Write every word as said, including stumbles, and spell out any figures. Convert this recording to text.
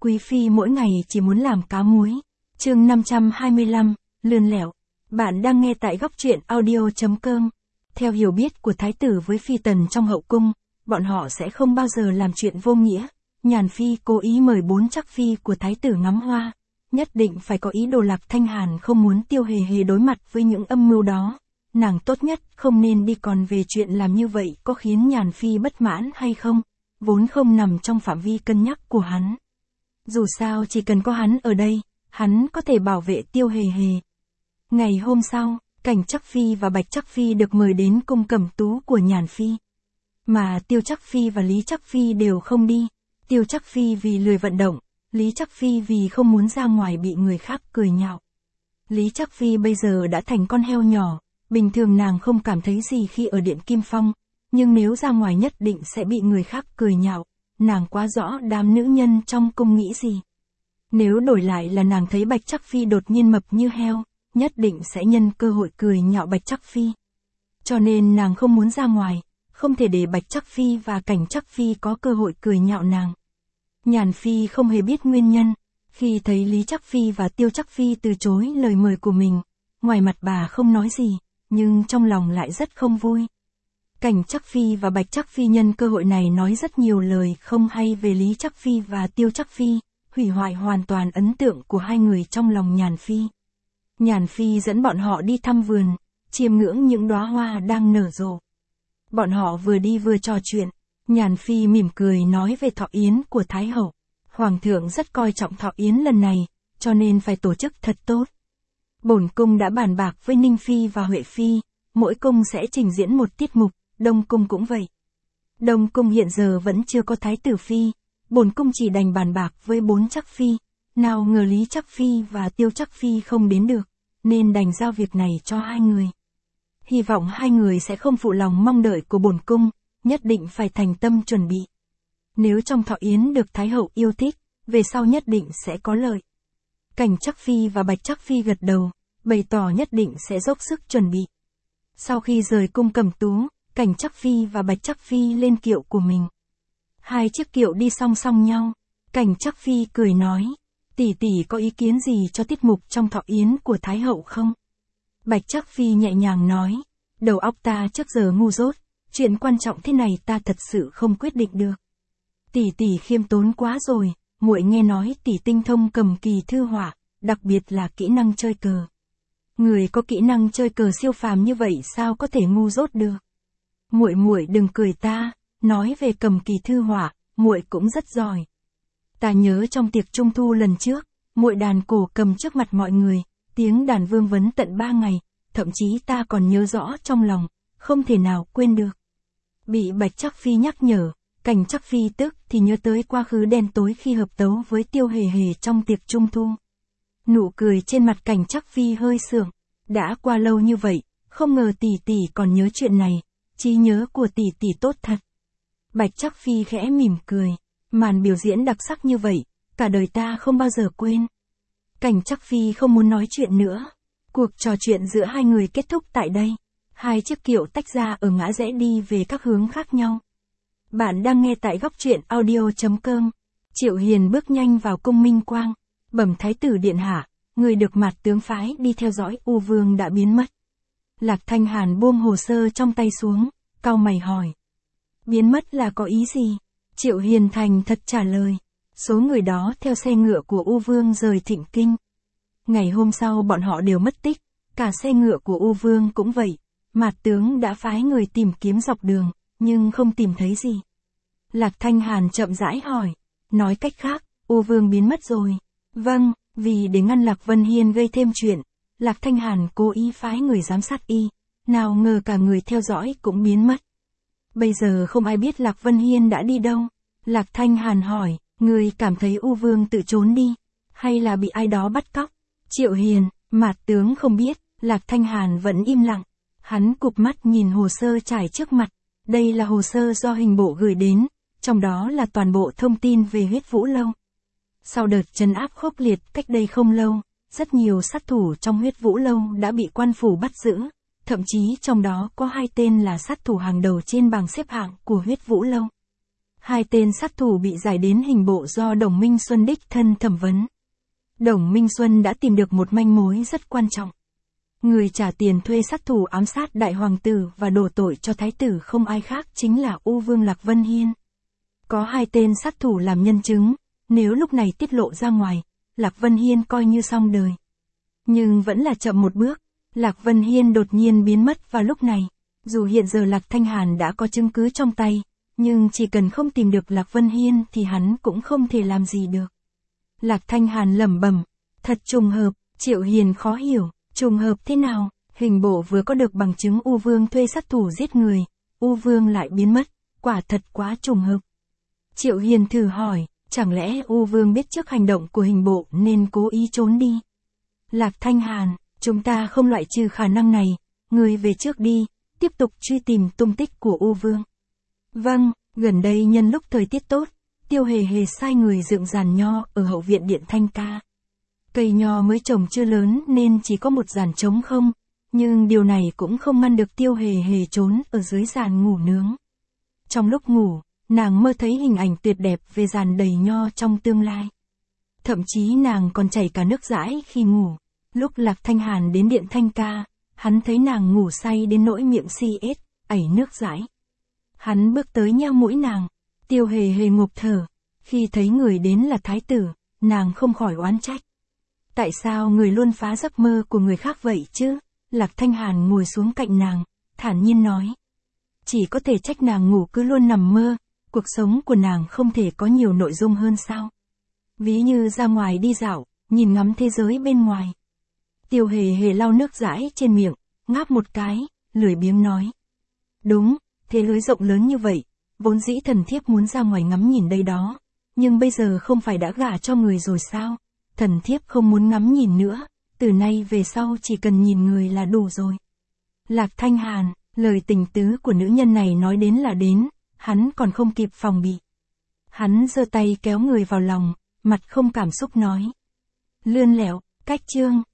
quý phi mỗi ngày chỉ muốn làm cá muối. Chương năm trăm hai mươi lăm, lươn lẹo. Bạn đang nghe tại góc truyện audio chấm com. Theo hiểu biết của thái tử với phi tần trong hậu cung, bọn họ sẽ không bao giờ làm chuyện vô nghĩa. Nhàn phi cố ý mời bốn chắc phi của thái tử ngắm hoa. Nhất định phải có ý đồ. Lạc Thanh Hàn không muốn Tiêu Hề Hề đối mặt với những âm mưu đó. Nàng tốt nhất không nên đi, còn về chuyện làm như vậy có khiến Nhàn phi bất mãn hay không, vốn không nằm trong phạm vi cân nhắc của hắn. Dù sao chỉ cần có hắn ở đây, hắn có thể bảo vệ Tiêu Hề Hề. Ngày hôm sau, Cảnh Trắc Phi và Bạch Trắc Phi được mời đến cung cẩm tú của Nhàn phi. Mà Tiêu Trắc Phi và Lý Trắc Phi đều không đi. Tiêu Trắc Phi vì lười vận động, Lý Trắc Phi vì không muốn ra ngoài bị người khác cười nhạo. Lý Trắc Phi bây giờ đã thành con heo nhỏ, bình thường nàng không cảm thấy gì khi ở Điện Kim Phong, nhưng nếu ra ngoài nhất định sẽ bị người khác cười nhạo, nàng quá rõ đám nữ nhân trong cung nghĩ gì. Nếu đổi lại là nàng thấy Bạch Trắc Phi đột nhiên mập như heo, nhất định sẽ nhân cơ hội cười nhạo Bạch Trắc Phi. Cho nên nàng không muốn ra ngoài, không thể để Bạch Trắc Phi và Cảnh Trắc Phi có cơ hội cười nhạo nàng. Nhàn phi không hề biết nguyên nhân, khi thấy Lý Trắc Phi và Tiêu Trắc Phi từ chối lời mời của mình, ngoài mặt bà không nói gì, nhưng trong lòng lại rất không vui. Cảnh Trắc Phi và Bạch Trắc Phi nhân cơ hội này nói rất nhiều lời không hay về Lý Trắc Phi và Tiêu Trắc Phi, hủy hoại hoàn toàn ấn tượng của hai người trong lòng Nhàn phi. Nhàn phi dẫn bọn họ đi thăm vườn, chiêm ngưỡng những đóa hoa đang nở rộ. Bọn họ vừa đi vừa trò chuyện, Nhàn phi mỉm cười nói về thọ yến của Thái hậu. Hoàng thượng rất coi trọng thọ yến lần này, cho nên phải tổ chức thật tốt. Bổn cung đã bàn bạc với Ninh phi và Huệ phi, mỗi cung sẽ trình diễn một tiết mục, Đông cung cũng vậy. Đông cung hiện giờ vẫn chưa có thái tử phi, bổn cung chỉ đành bàn bạc với bốn chắc phi, nào ngờ Lý Trắc Phi và Tiêu Trắc Phi không đến được, nên đành giao việc này cho hai người. Hy vọng hai người sẽ không phụ lòng mong đợi của bổn cung, nhất định phải thành tâm chuẩn bị. Nếu trong thọ yến được Thái hậu yêu thích, về sau nhất định sẽ có lợi. Cảnh Trắc Phi và Bạch Trắc Phi gật đầu, bày tỏ nhất định sẽ dốc sức chuẩn bị. Sau khi rời cung cẩm tú, Cảnh Trắc Phi và Bạch Trắc Phi lên kiệu của mình. Hai chiếc kiệu đi song song nhau, Cảnh Trắc Phi cười nói, tỷ tỷ có ý kiến gì cho tiết mục trong thọ yến của Thái hậu không? Bạch Trắc Phi nhẹ nhàng nói, đầu óc ta trước giờ ngu dốt, chuyện quan trọng thế này ta thật sự không quyết định được. Tỷ tỷ khiêm tốn quá rồi, muội nghe nói tỷ tinh thông cầm kỳ thư họa, đặc biệt là kỹ năng chơi cờ. Người có kỹ năng chơi cờ siêu phàm như vậy sao có thể ngu dốt được? Muội muội đừng cười ta, nói về cầm kỳ thư họa, muội cũng rất giỏi. Ta nhớ trong tiệc trung thu lần trước, muội đàn cổ cầm trước mặt mọi người, tiếng đàn vương vấn tận ba ngày, thậm chí ta còn nhớ rõ trong lòng, không thể nào quên được. Bị Bạch Trắc Phi nhắc nhở, Cảnh Trắc Phi tức thì nhớ tới quá khứ đen tối khi hợp tấu với Tiêu Hề Hề trong tiệc trung thu. Nụ cười trên mặt Cảnh Trắc Phi hơi sượng, đã qua lâu như vậy, không ngờ tỷ tỷ còn nhớ chuyện này, trí nhớ của tỷ tỷ tốt thật. Bạch Trắc Phi khẽ mỉm cười, màn biểu diễn đặc sắc như vậy, cả đời ta không bao giờ quên. Cảnh Trắc Phi không muốn nói chuyện nữa, cuộc trò chuyện giữa hai người kết thúc tại đây. Hai chiếc kiệu tách ra ở ngã rẽ đi về các hướng khác nhau. Bạn đang nghe tại góc truyện audio chấm com. Triệu Hiền bước nhanh vào cung Minh Quang, bẩm thái tử điện hạ, người được Mạt tướng phái đi theo dõi U Vương đã biến mất. Lạc Thanh Hàn buông hồ sơ trong tay xuống, cau mày hỏi. Biến mất là có ý gì? Triệu Hiền thành thật trả lời. Số người đó theo xe ngựa của U Vương rời Thịnh Kinh. Ngày hôm sau bọn họ đều mất tích, cả xe ngựa của U Vương cũng vậy. Mạt tướng đã phái người tìm kiếm dọc đường, nhưng không tìm thấy gì. Lạc Thanh Hàn chậm rãi hỏi, nói cách khác, U Vương biến mất rồi. Vâng, vì để ngăn Lạc Vân Hiên gây thêm chuyện, Lạc Thanh Hàn cố ý phái người giám sát y, nào ngờ cả người theo dõi cũng biến mất. Bây giờ không ai biết Lạc Vân Hiên đã đi đâu. Lạc Thanh Hàn hỏi, người cảm thấy U Vương tự trốn đi, hay là bị ai đó bắt cóc? Triệu Hiền, Mạt tướng không biết. Lạc Thanh Hàn vẫn im lặng. Hắn cụp mắt nhìn hồ sơ trải trước mặt. Đây là hồ sơ do hình bộ gửi đến, trong đó là toàn bộ thông tin về Huyết Vũ Lâu. Sau đợt trấn áp khốc liệt cách đây không lâu, rất nhiều sát thủ trong Huyết Vũ Lâu đã bị quan phủ bắt giữ, thậm chí trong đó có hai tên là sát thủ hàng đầu trên bảng xếp hạng của Huyết Vũ Lâu. Hai tên sát thủ bị giải đến hình bộ do Đồng Minh Xuân đích thân thẩm vấn. Đồng Minh Xuân đã tìm được một manh mối rất quan trọng. Người trả tiền thuê sát thủ ám sát đại hoàng tử và đổ tội cho thái tử không ai khác chính là U Vương Lạc Vân Hiên. Có hai tên sát thủ làm nhân chứng, nếu lúc này tiết lộ ra ngoài, Lạc Vân Hiên coi như xong đời. Nhưng vẫn là chậm một bước, Lạc Vân Hiên đột nhiên biến mất vào lúc này. Dù hiện giờ Lạc Thanh Hàn đã có chứng cứ trong tay, nhưng chỉ cần không tìm được Lạc Vân Hiên thì hắn cũng không thể làm gì được. Lạc Thanh Hàn lẩm bẩm, thật trùng hợp. Triệu Hiền khó hiểu, trùng hợp thế nào? Hình bộ vừa có được bằng chứng U Vương thuê sát thủ giết người, U Vương lại biến mất, quả thật quá trùng hợp. Triệu Hiền thử hỏi, chẳng lẽ U Vương biết trước hành động của hình bộ nên cố ý trốn đi? Lạc Thanh Hàn, chúng ta không loại trừ khả năng này, người về trước đi, tiếp tục truy tìm tung tích của U Vương. Vâng, gần đây nhân lúc thời tiết tốt, Tiêu Hề Hề sai người dựng giàn nho ở hậu viện điện Thanh Ca. Cây nho mới trồng chưa lớn nên chỉ có một giàn trống không, nhưng điều này cũng không ngăn được Tiêu Hề Hề trốn ở dưới giàn ngủ nướng. Trong lúc ngủ, nàng mơ thấy hình ảnh tuyệt đẹp về giàn đầy nho trong tương lai. Thậm chí nàng còn chảy cả nước dãi khi ngủ. Lúc Lạc Thanh Hàn đến điện Thanh Ca, hắn thấy nàng ngủ say đến nỗi miệng si ết, ẩy nước dãi. Hắn bước tới nheo mũi nàng, Tiêu Hề Hề ngụp thở. Khi thấy người đến là thái tử, nàng không khỏi oán trách. Tại sao người luôn phá giấc mơ của người khác vậy chứ? Lạc Thanh Hàn ngồi xuống cạnh nàng, thản nhiên nói. Chỉ có thể trách nàng ngủ cứ luôn nằm mơ, cuộc sống của nàng không thể có nhiều nội dung hơn sao? Ví như ra ngoài đi dạo, nhìn ngắm thế giới bên ngoài. Tiêu Hề Hề lau nước dãi trên miệng, ngáp một cái, lười biếng nói. Đúng, thế lưới rộng lớn như vậy, vốn dĩ thần thiếp muốn ra ngoài ngắm nhìn đây đó, nhưng bây giờ không phải đã gả cho người rồi sao? Thần thiếp không muốn ngắm nhìn nữa, từ nay về sau chỉ cần nhìn người là đủ rồi. Lạc Thanh Hàn, lời tình tứ của nữ nhân này nói đến là đến, hắn còn không kịp phòng bị. Hắn giơ tay kéo người vào lòng, mặt không cảm xúc nói. Lươn lẹo, cách chương.